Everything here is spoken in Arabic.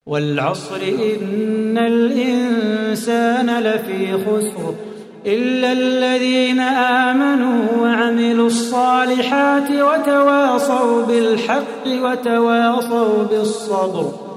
والعصر إن الإنسان لفي خسر إلا الذين آمنوا وعملوا الصالحات وتواصوا بالحق وتواصوا بالصبر.